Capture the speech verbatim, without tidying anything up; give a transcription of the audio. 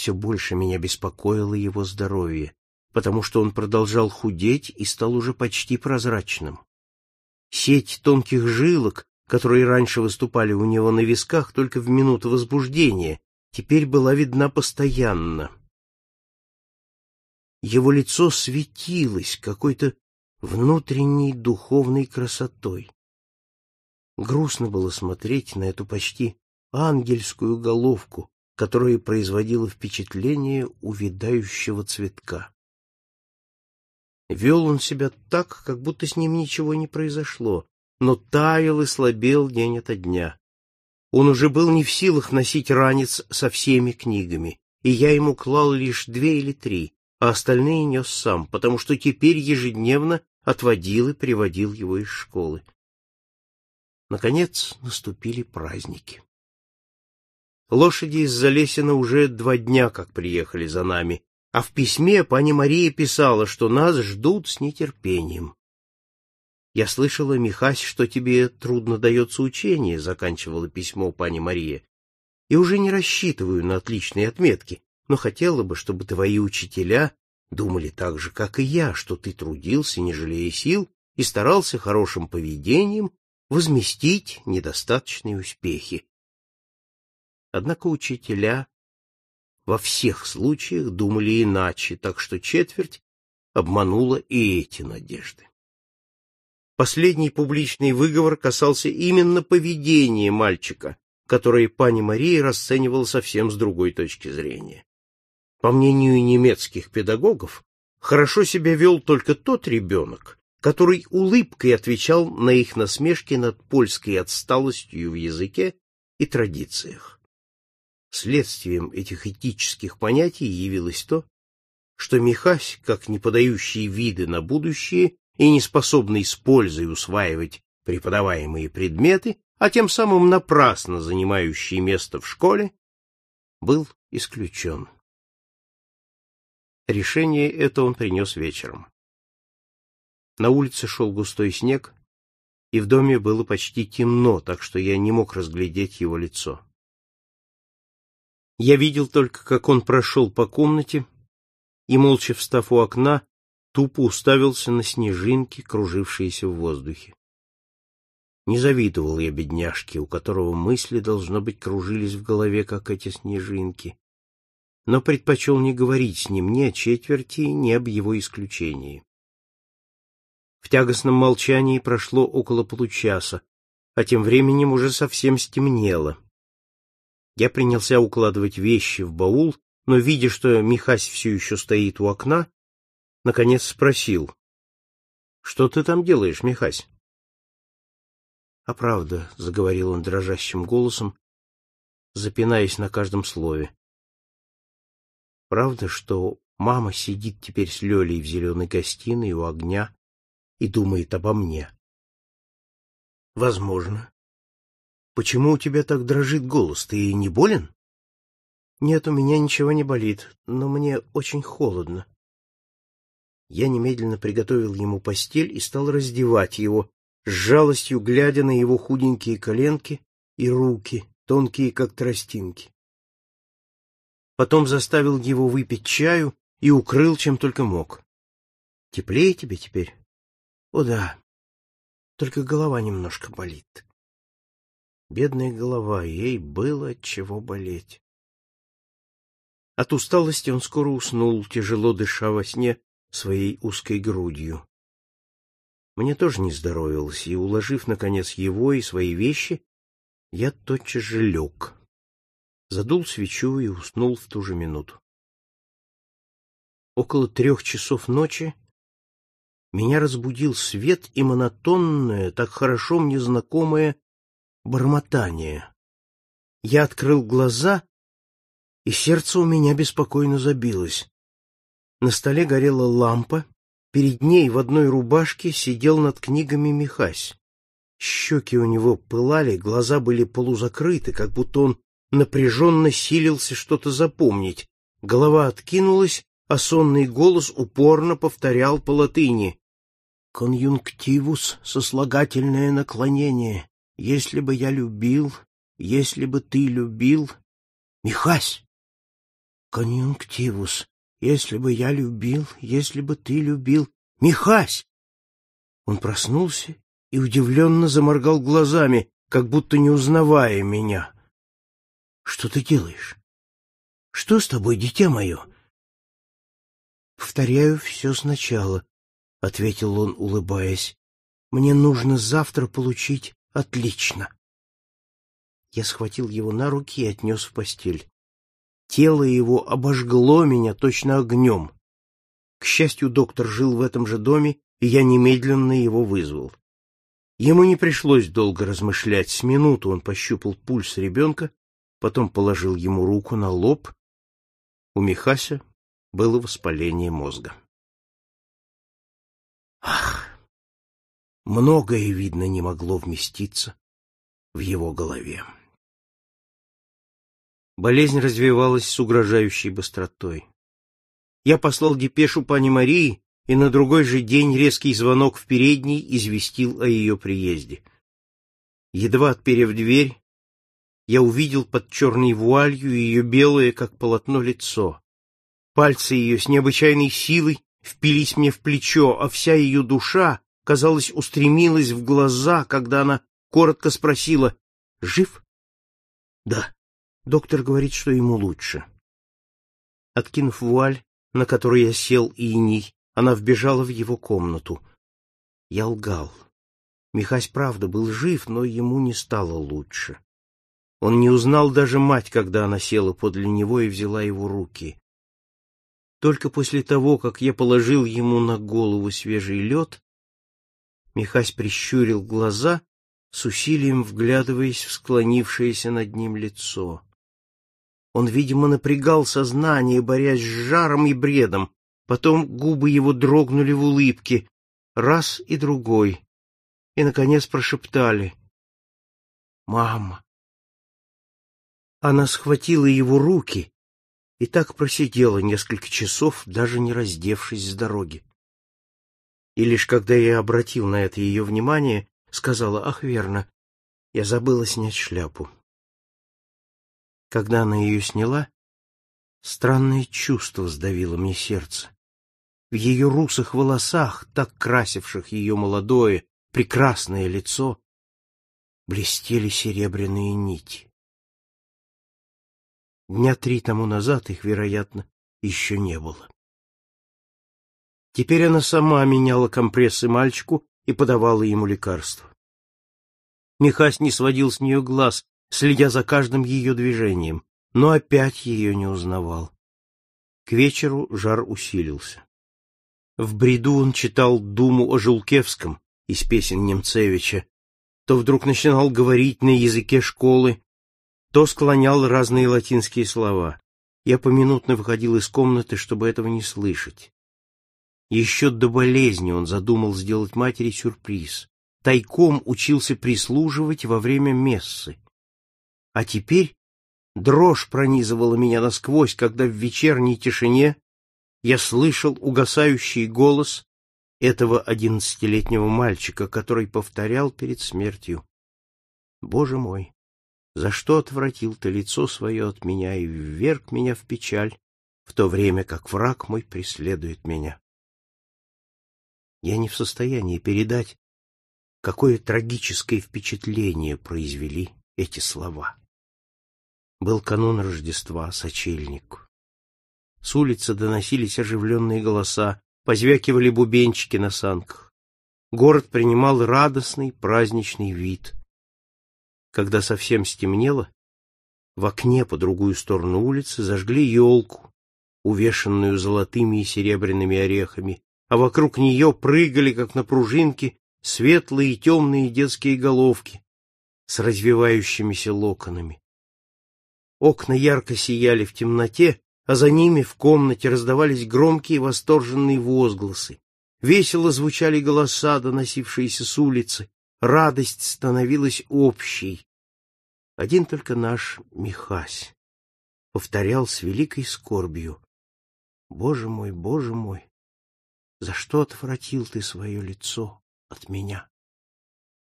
все больше меня беспокоило его здоровье, потому что он продолжал худеть и стал уже почти прозрачным. Сеть тонких жилок, которые раньше выступали у него на висках только в минуты возбуждения, теперь была видна постоянно. Его лицо светилось какой-то внутренней духовной красотой. Грустно было смотреть на эту почти ангельскую головку, которая производила впечатление увядающего цветка. Вел он себя так, как будто с ним ничего не произошло, но таял и слабел день ото дня. Он уже был не в силах носить ранец со всеми книгами, и я ему клал лишь две или три, а остальные нес сам, потому что теперь ежедневно отводил и приводил его из школы. Наконец наступили праздники. Лошади из Залесина уже два дня как приехали за нами, а в письме пани Мария писала, что нас ждут с нетерпением. «Я слышала, Михась, что тебе трудно дается учение», — заканчивала письмо пани Мария, «и уже не рассчитываю на отличные отметки, но хотела бы, чтобы твои учителя думали так же, как и я, что ты трудился, не жалея сил, и старался хорошим поведением возместить недостаточные успехи». Однако учителя во всех случаях думали иначе, так что четверть обманула и эти надежды. Последний публичный выговор касался именно поведения мальчика, которое пани Мария расценивала совсем с другой точки зрения. По мнению немецких педагогов, хорошо себя вел только тот ребенок, который улыбкой отвечал на их насмешки над польской отсталостью в языке и традициях. Следствием этих этических понятий явилось то, что Михась, как не подающий виды на будущее и не способный с пользой усваивать преподаваемые предметы, а тем самым напрасно занимающий место в школе, был исключен. Решение это он принес вечером. На улице шел густой снег, и в доме было почти темно, так что я не мог разглядеть его лицо. Я видел только, как он прошел по комнате и, молча встав у окна, тупо уставился на снежинки, кружившиеся в воздухе. Не завидовал я бедняжке, у которого мысли, должно быть, кружились в голове, как эти снежинки, но предпочел не говорить с ним ни о четверти, ни об его исключении. В тягостном молчании прошло около получаса, а тем временем уже совсем стемнело. Я принялся укладывать вещи в баул, но, видя, что Михась все еще стоит у окна, наконец спросил: — Что ты там делаешь, Михась? — А правда, — заговорил он дрожащим голосом, запинаясь на каждом слове. — Правда, что мама сидит теперь с Лёлей в зеленой гостиной у огня и думает обо мне? — Возможно. — Почему у тебя так дрожит голос? Ты не болен? — Нет, у меня ничего не болит, но мне очень холодно. Я немедленно приготовил ему постель и стал раздевать его, с жалостью глядя на его худенькие коленки и руки, тонкие как тростинки. Потом заставил его выпить чаю и укрыл, чем только мог. — Теплее тебе теперь? — О да, только голова немножко болит. Бедная голова, ей было от чего болеть. От усталости он скоро уснул, тяжело дыша во сне своей узкой грудью. Мне тоже не здоровилось, и, уложив, наконец, его и свои вещи, я тотчас же лег. Задул свечу и уснул в ту же минуту. Около трех часов ночи меня разбудил свет и монотонное, так хорошо мне знакомое бормотание. Я открыл глаза, и сердце у меня беспокойно забилось. На столе горела лампа, перед ней в одной рубашке сидел над книгами Михась. Щеки у него пылали, глаза были полузакрыты, как будто он напряженно силился что-то запомнить. Голова откинулась, а сонный голос упорно повторял по латыни: «Конъюнктивус — сослагательное наклонение. Если бы я любил, если бы ты любил...» «Михась! Конъюнктивус. Если бы я любил, если бы ты любил. Михась! Он проснулся и удивленно заморгал глазами, как будто не узнавая меня. Что ты делаешь? Что с тобой, дитя мое? Повторяю все сначала, — ответил он, улыбаясь. Мне нужно завтра получить отлично. Я схватил его на руки и отнес в постель. Тело его обожгло меня точно огнем. К счастью, доктор жил в этом же доме, и я немедленно его вызвал. Ему не пришлось долго размышлять. С минуту он пощупал пульс ребенка, потом положил ему руку на лоб. У Михася было воспаление мозга. Ах! Многое, видно, не могло вместиться в его голове. Болезнь развивалась с угрожающей быстротой. Я послал депешу пани Марии, и на другой же день резкий звонок в передней известил о ее приезде. Едва отперев дверь, я увидел под черной вуалью ее белое, как полотно, лицо. Пальцы ее с необычайной силой впились мне в плечо, а вся ее душа, казалось, устремилась в глаза, когда она коротко спросила: «Жив?» «Да. Доктор говорит, что ему лучше». Откинув вуаль, на которой я сел иней, она вбежала в его комнату. Я лгал. Михась, правда, был жив, но ему не стало лучше. Он не узнал даже мать, когда она села подле него и взяла его руки. Только после того, как я положил ему на голову свежий лед, Михась прищурил глаза, с усилием вглядываясь в склонившееся над ним лицо. Он, видимо, напрягал сознание, борясь с жаром и бредом. Потом губы его дрогнули в улыбке, раз и другой, и, наконец, прошептали: «Мама». Она схватила его руки и так просидела несколько часов, даже не раздевшись с дороги. И лишь когда я обратил на это ее внимание, сказала: «Ах, верно, я забыла снять шляпу». Когда она ее сняла, странное чувство сдавило мне сердце. В ее русых волосах, так красивших ее молодое, прекрасное лицо, блестели серебряные нити. Дня три тому назад их, вероятно, еще не было. Теперь она сама меняла компрессы мальчику и подавала ему лекарства. Михась не сводил с нее глаз, следя за каждым ее движением, но опять ее не узнавал. К вечеру жар усилился. В бреду он читал думу о Жулкевском из песен Немцевича, то вдруг начинал говорить на языке школы, то склонял разные латинские слова. Я поминутно выходил из комнаты, чтобы этого не слышать. Еще до болезни он задумал сделать матери сюрприз. Тайком учился прислуживать во время мессы. А теперь дрожь пронизывала меня насквозь, когда в вечерней тишине я слышал угасающий голос этого одиннадцатилетнего мальчика, который повторял перед смертью: «Боже мой, за что отвратил ты лицо свое от меня и вверг меня в печаль, в то время как враг мой преследует меня». Я не в состоянии передать, какое трагическое впечатление произвели эти слова. Был канун Рождества, сочельник. С улицы доносились оживленные голоса, позвякивали бубенчики на санках. Город принимал радостный праздничный вид. Когда совсем стемнело, в окне по другую сторону улицы зажгли елку, увешанную золотыми и серебряными орехами, а вокруг нее прыгали, как на пружинке, светлые и темные детские головки с развивающимися локонами. Окна ярко сияли в темноте, а за ними в комнате раздавались громкие восторженные возгласы. Весело звучали голоса, доносившиеся с улицы. Радость становилась общей. Один только наш Михась повторял с великой скорбью: «Боже мой, Боже мой, за что отвратил ты свое лицо от меня?»